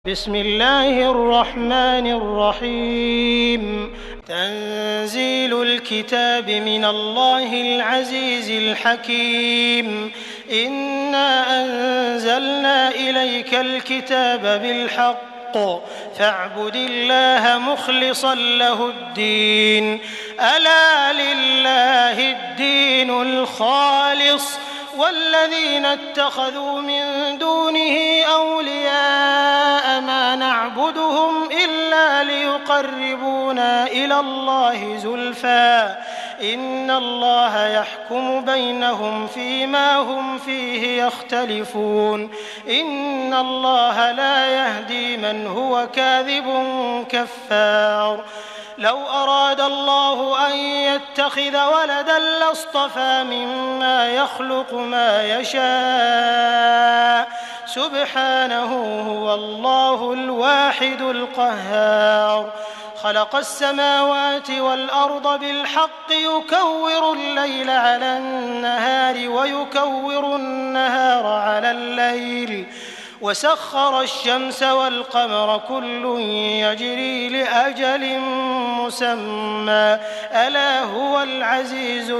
بسم الله الرحمن الرحيم. تنزيل الكتاب من الله العزيز الحكيم. إنا أنزلنا إليك الكتاب بالحق فاعبد الله مخلصا له الدين. ألا لله الدين الخالص والذين اتخذوا من دونه أولياء ما نعبدهم إلا ليقربونا إلى الله زلفى إن الله يحكم بينهم فيما هم فيه يختلفون. إن الله لا يهدي من هو كاذب كفار. لو أراد الله أن يتخذ ولدا لاصطفى مما يخلق ما يشاء سبحانه هو الله الواحد القهار. خلق السماوات والأرض بالحق يكور الليل على النهار ويكور النهار على الليل وسخر الشمس والقمر كل يجري لأجل مسمى ألا هو العزيز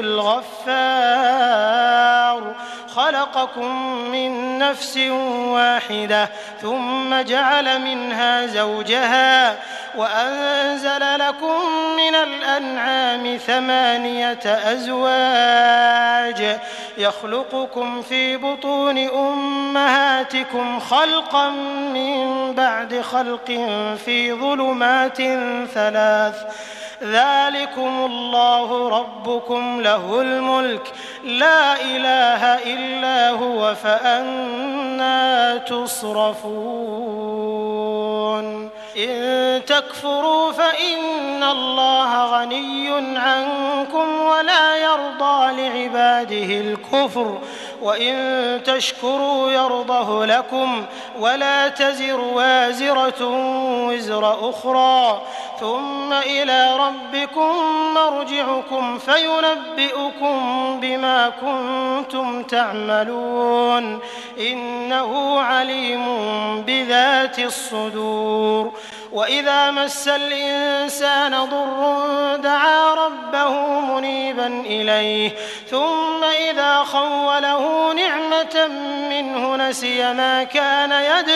الغفار. خلقكم من نفس واحدة ثم جعل منها زوجها وأنزل لكم من الأنعام 8 أزواج يخلقكم في بطون أمهاتكم خلقا من بعد خلق في ظلمات 3 ذلكم الله ربكم له الملك لا إله إلا هو فأنى تصرفون. إن تكفروا فإن الله غني عنكم ولا يرضى لعباده الكفر وإن تشكروا يرضه لكم ولا تزر وازرة وزر أخرى ثم إلى ربكم مرجعكم فينبئكم بما كنتم تعملون إنه عليم بذات الصدور. وإذا مس الإنسان ضر دعا ربه منيبا إليه ثم إذا خوله نعمة منه نسي ما كان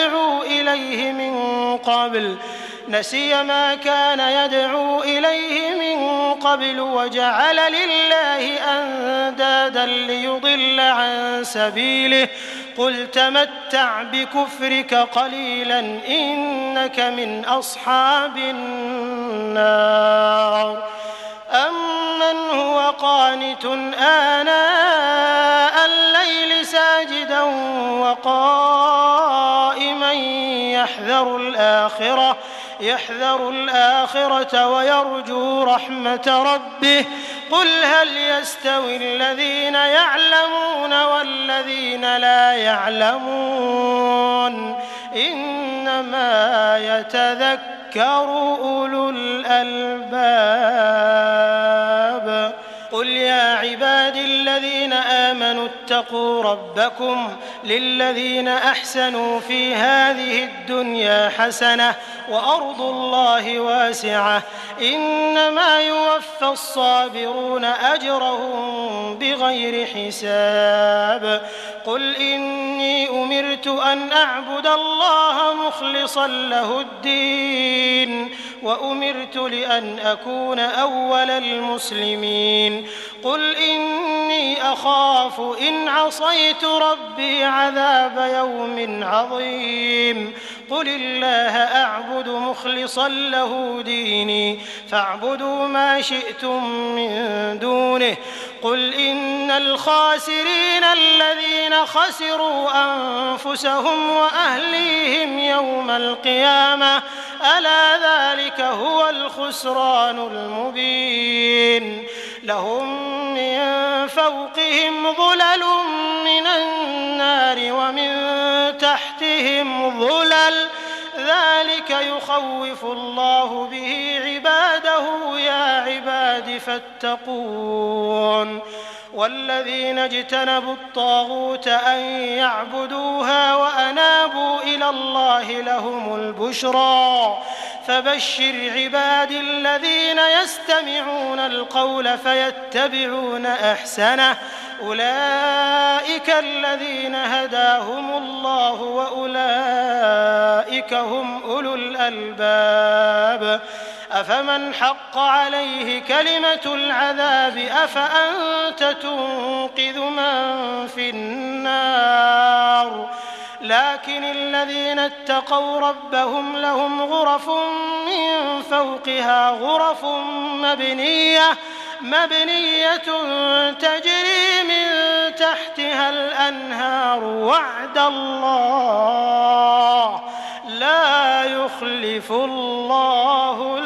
يدعو إليه من قبل وجعل لله أندادا ليضل عن سبيله قل تمتع بكفرك قليلا إنك من أصحاب النار. أمن هو قانت آناء الليل ساجدا وقائما يحذر الآخرة ويرجو رحمة ربه قل هل يستوي الذين يعلمون والذين لا يعلمون إنما يتذكر أولو الألباب. قل يا عبادي الذين آمنوا اتقوا ربكم للذين أحسنوا في هذه الدنيا حسنة وأرض الله واسعة إنما يوفى الصابرون أجرهم بغير حساب. قل إني أمرت أن أعبد الله مخلصا له الدين وأمرت لأن أكون أول المسلمين. قل إني أخاف إن عصيت ربي عذاب يوم عظيم. قل الله أعبد مخلصا له ديني فاعبدوا ما شئتم من دونه. قل إن الخاسرين الذين خسروا أنفسهم وأهليهم يوم القيامة ألا ذلك هو الخسران المبين. لهم من فوقهم ظلل من النار ومن تحتهم ظلل ذلك يخوف الله به عباده يا عباد فاتقون. والذين اجتنبوا الطاغوت أن يعبدوها وأنابوا إلى الله لهم البشرى فبشر عبادي الذين يستمعون القول فيتبعون أحسنه أولئك الذين هداهم الله وأولئك هم أولو الألباب أفمن حق عليه كلمة العذاب أفأنت تنقذ من في النار لكن الذين اتقوا ربهم لهم غرف من فوقها غرف مبنية تجري من تحتها الأنهار وعد الله لا يخلف الله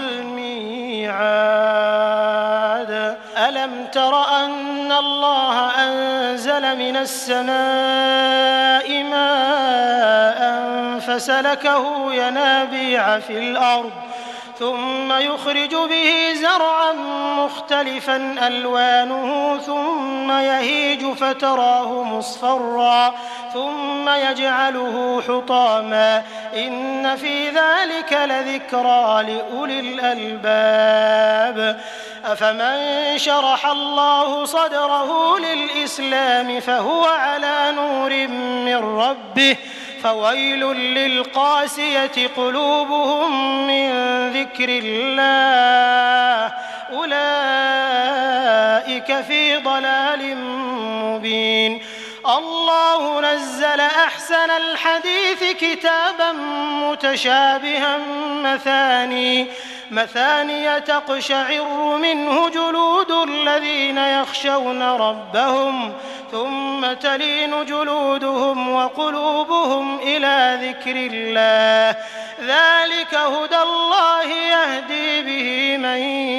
الميعاد ألم تر أن الله أنزل من السماء ماء فسلكه ينابيع في الأرض ثم يخرج به زرعا مختلفا ألوانه ثم يهيج فتراه مصفرا ثم يجعله حطاما إن في ذلك لذكرى لأولي الألباب أفمن شرح الله صدره للإسلام فهو على نور من ربه فويل للقاسية قلوبهم من ذكر الله أولئك في ضلال مبين الله نزل أحسن الحديث كتابا متشابها مثاني تقشعر منه جلود الذين يخشون ربهم ثم تلين جلودهم وقلوبهم إلى ذكر الله ذلك هدى الله يهدي به من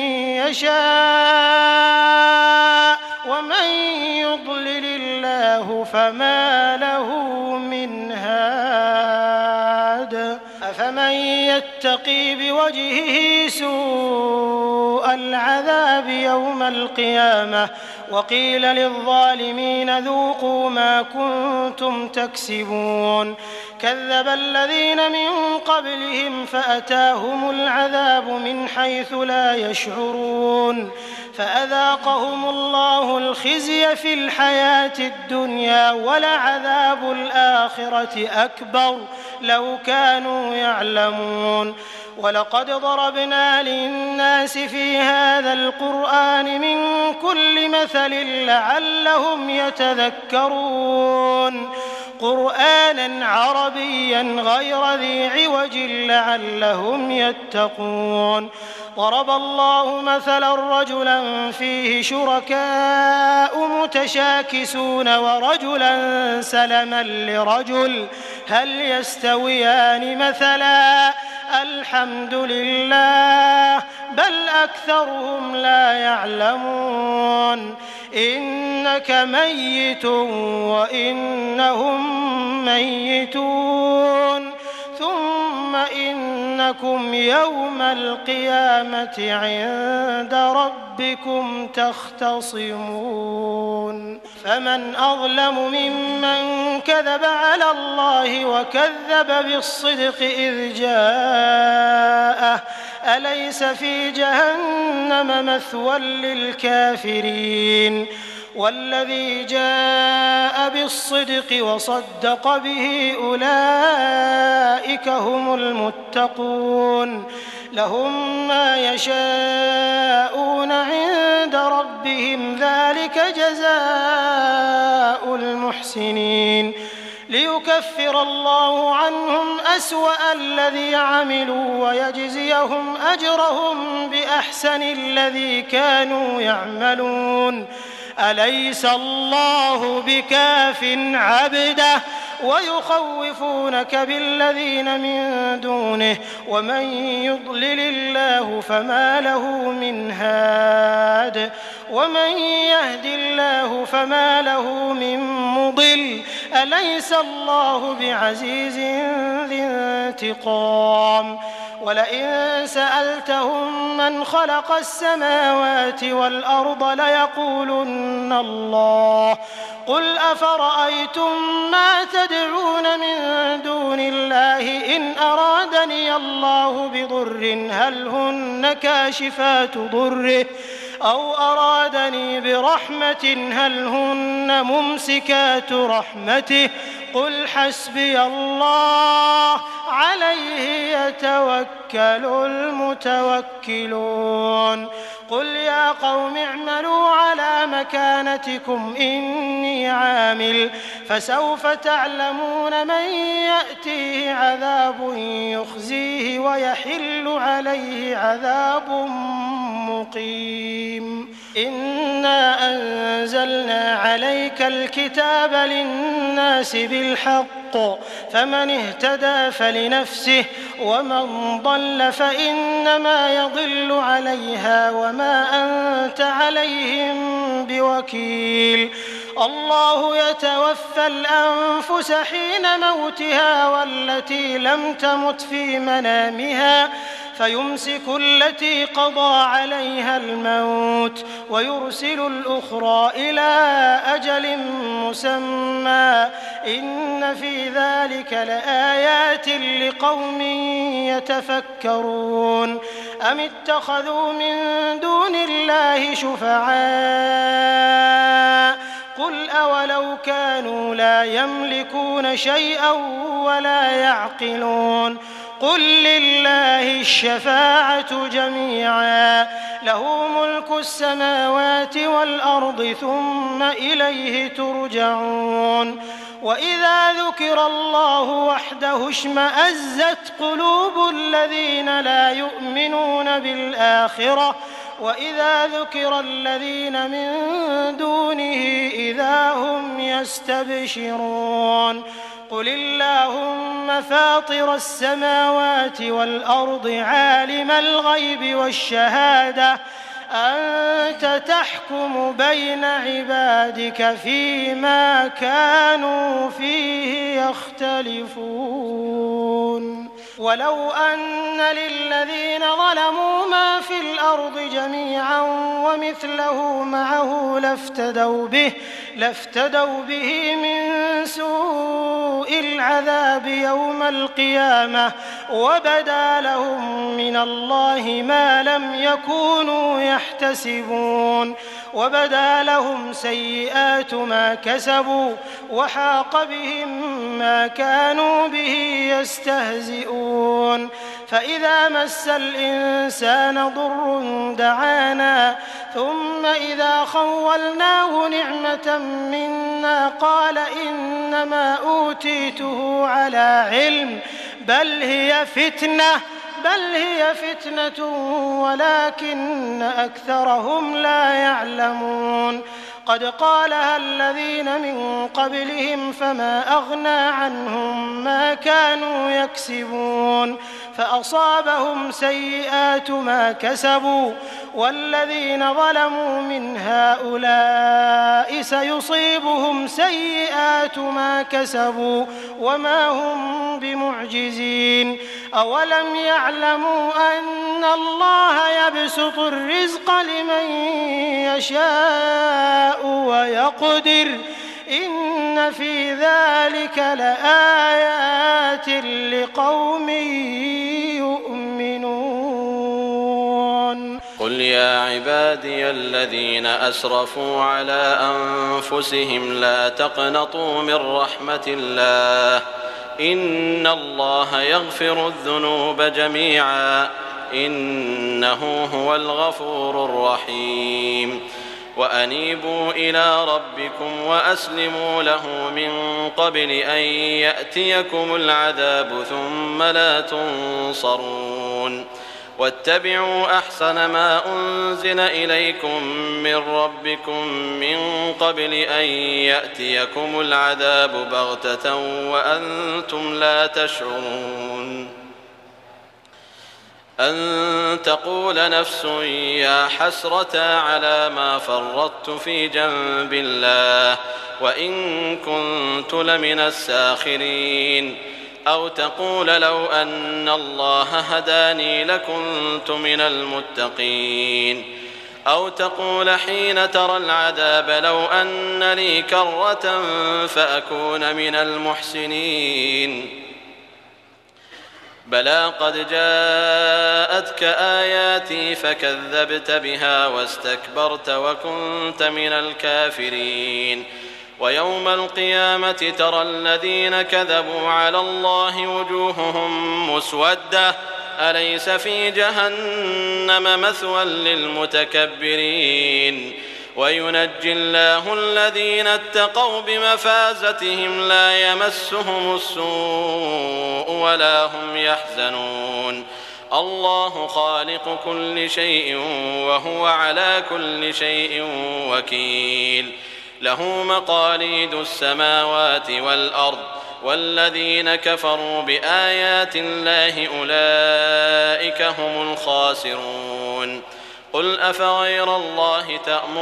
يشاء ومن يضلل الله فما له من هاد أفمن يتقي بوجهه سوء العذاب يوم القيامة وقيل للظالمين ذوقوا ما كنتم تكسبون كذب الذين من قبلهم فأتاهم العذاب من حيث لا يشعرون فأذاقهم الله الخزي في الحياة الدنيا ولعذاب الآخرة أكبر لو كانوا يعلمون ولقد ضربنا للناس في هذا القرآن من كل مثل لعلهم يتذكرون قرآنا عربيا غير ذي عوج لعلهم يتقون ضرب الله مثلا رجلا فيه شركاء متشاكسون ورجلا سلما لرجل هل يستويان مثلا الحمد لله بل أكثرهم لا يعلمون إنك ميت وإنهم ميتون ثم إنكم يوم القيامة عند ربكم تختصمون فمن أظلم ممن كذب على الله وكذب بالصدق إذ جاءه أليس في جهنم مثوى للكافرين والذي جاء بالصدق وصدق به أولئك هم المتقون لهم ما يشاءون عند ربهم ذلك جزاء المحسنين ليكفر الله عنهم أسوأ الذي عملوا ويجزيهم أجرهم بأحسن الذي كانوا يعملون أليس الله بكاف عبده ويخوفونك بالذين من دونه ومن يضلل الله فما له من هاد ومن يهد الله فما له من مضل أليس الله بعزيز ذي انتقام ولئن سألتهم من خلق السماوات والأرض ليقولن الله قل أفرأيتم ما تدعون من دون الله إن أرادني الله بضر هل هن كاشفات ضره أو أرادني برحمة هل هن ممسكات رحمته قل حسبي الله عليه يتوكل المتوكلون قل يا قوم اعملوا على مكانتكم إني عامل فسوف تعلمون من يأتيه عذاب يخزيه ويحل عليه عذاب مقيم إنا أنزلنا عليك الكتاب للناس بالحق فمن اهتدى فلنفسه ومن ضل فإنما يضل عليها وما أنت عليهم بوكيل الله يتوفى الأنفس حين موتها والتي لم تمت في منامها فيمسك التي قضى عليها الموت ويرسل الأخرى إلى أجل مسمى إن في ذلك لآيات لقوم يتفكرون أم اتخذوا من دون الله شفعاء قل أولو كانوا لا يملكون شيئا ولا يعقلون قل لله الشفاعة جميعا له ملك السماوات والأرض ثم إليه ترجعون وإذا ذكر الله وحده اشمأزت قلوب الذين لا يؤمنون بالآخرة وإذا ذكر الذين من دونه إذا هم يستبشرون قل اللهم فاطر السماوات والأرض عالم الغيب والشهادة أنت تحكم بين عبادك فيما كانوا فيه يختلفون ولو أن للذين ظلموا ما في الأرض جميعا ومثله معه لافتدوا به من سوء العذاب يوم القيامة وبدا لهم من الله ما لم يكونوا يحتسبون وبدا لهم سيئات ما كسبوا وحاق بهم ما كانوا به يستهزئون فإذا مس الإنسان ضر دعانا ثم إذا خولناه نعمة منا قال إنما أوتيته على علم بل هي فتنة ولكن أكثرهم لا يعلمون قد قالها الذين من قبلهم فما أغنى عنهم ما كانوا يكسبون فأصابهم سيئات ما كسبوا والذين ظلموا من هؤلاء سيصيبهم سيئات ما كسبوا وما هم بمعجزين أولم يعلموا أن الله يبسط الرزق لمن يشاء ويقدر إن في ذلك لآيات لقوم يؤمنون قل يا عبادي الذين أسرفوا على أنفسهم لا تقنطوا من رحمة الله إن الله يغفر الذنوب جميعا إنه هو الغفور الرحيم وأنيبوا إلى ربكم وأسلموا له من قبل أن يأتيكم العذاب ثم لا تنصرون واتبعوا أحسن ما أنزل إليكم من ربكم من قبل أن يأتيكم العذاب بغتة وأنتم لا تشعرون أن تقول نفس يا حسرة على ما فرطت في جنب الله وإن كنت لمن الساخرين، أو تقول لو أن الله هداني لكنت من المتقين، أو تقول حين ترى العذاب لو أن لي كرة فأكون من المحسنين. بلى قد جاءتك آياتي فكذبت بها واستكبرت وكنت من الكافرين. ويوم القيامة ترى الذين كذبوا على الله وجوههم مسودة أليس في جهنم مثوى للمتكبرين. وينجي الله الذين اتقوا بمفازتهم لا يمسهم السوء ولا هم يحزنون. الله خالق كل شيء وهو على كل شيء وكيل. له مقاليد السماوات والأرض والذين كفروا بآيات الله أولئك هم الخاسرون. قل أفغير الله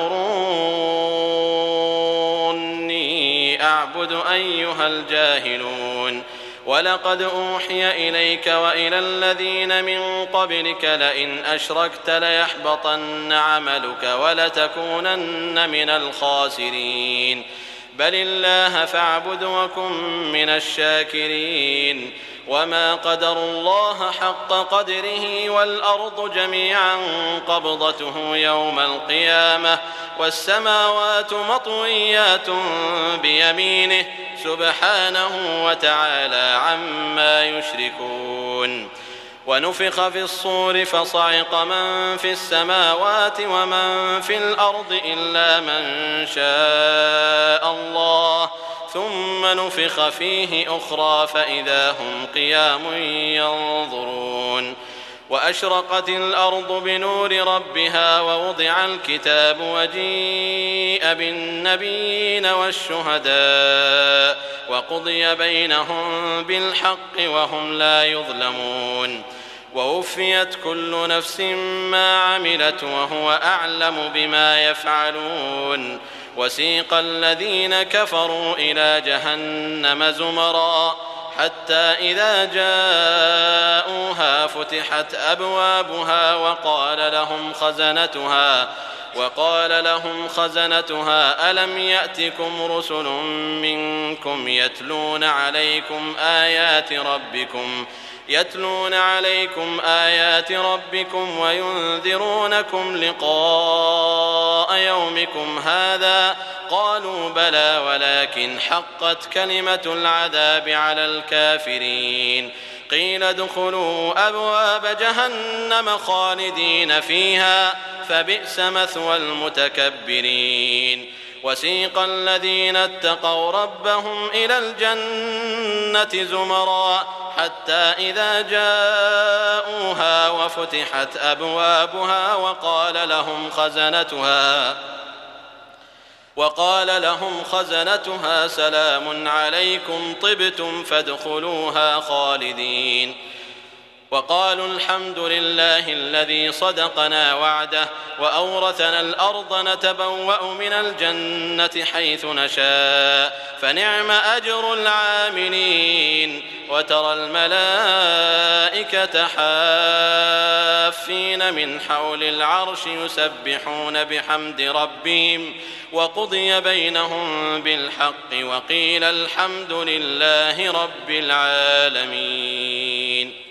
تأمروني أعبد أيها الجاهلون. ولقد أوحي إليك وإلى الذين من قبلك لئن أشركت ليحبطن عملك ولتكونن من الخاسرين. بل الله فاعبد وكن من الشاكرين. وما قدروا الله حق قدره والأرض جميعا قبضته يوم القيامة والسماوات مطويات بيمينه سبحانه وتعالى عما يشركون. ونفخ في الصور فصعق من في السماوات ومن في الأرض إلا من شاء الله ثم نفخ فيه أخرى فإذا هم قيام ينظرون. وأشرقت الأرض بنور ربها ووضع الكتاب وجيء بالنبيين والشهداء وقضي بينهم بالحق وهم لا يظلمون. ووفيت كل نفس ما عملت وهو أعلم بما يفعلون. وسيق الذين كفروا إلى جهنم زمرا حتى إذا جاءوها فتحت أبوابها وقال لهم خزنتها ألم يأتكم رسل منكم يتلون عليكم آيات ربكم وينذرونكم لقاء يومكم هذا قالوا بلى ولكن حقت كلمة العذاب على الكافرين. قيل ادخلوا أبواب جهنم خالدين فيها فبئس مثوى المتكبرين. وسيق الذين اتقوا ربهم إلى الجنة زمرا حتى إذا جاءوها وفتحت أبوابها وقال لهم خزنتها سلام عليكم طبتم فادخلوها خالدين. وقالوا الحمد لله الذي صدقنا وعده وأورثنا الأرض نتبوأ من الجنة حيث نشاء فنعم أجر العاملين. وترى الملائكة حافين من حول العرش يسبحون بحمد ربهم وقضي بينهم بالحق وقيل الحمد لله رب العالمين.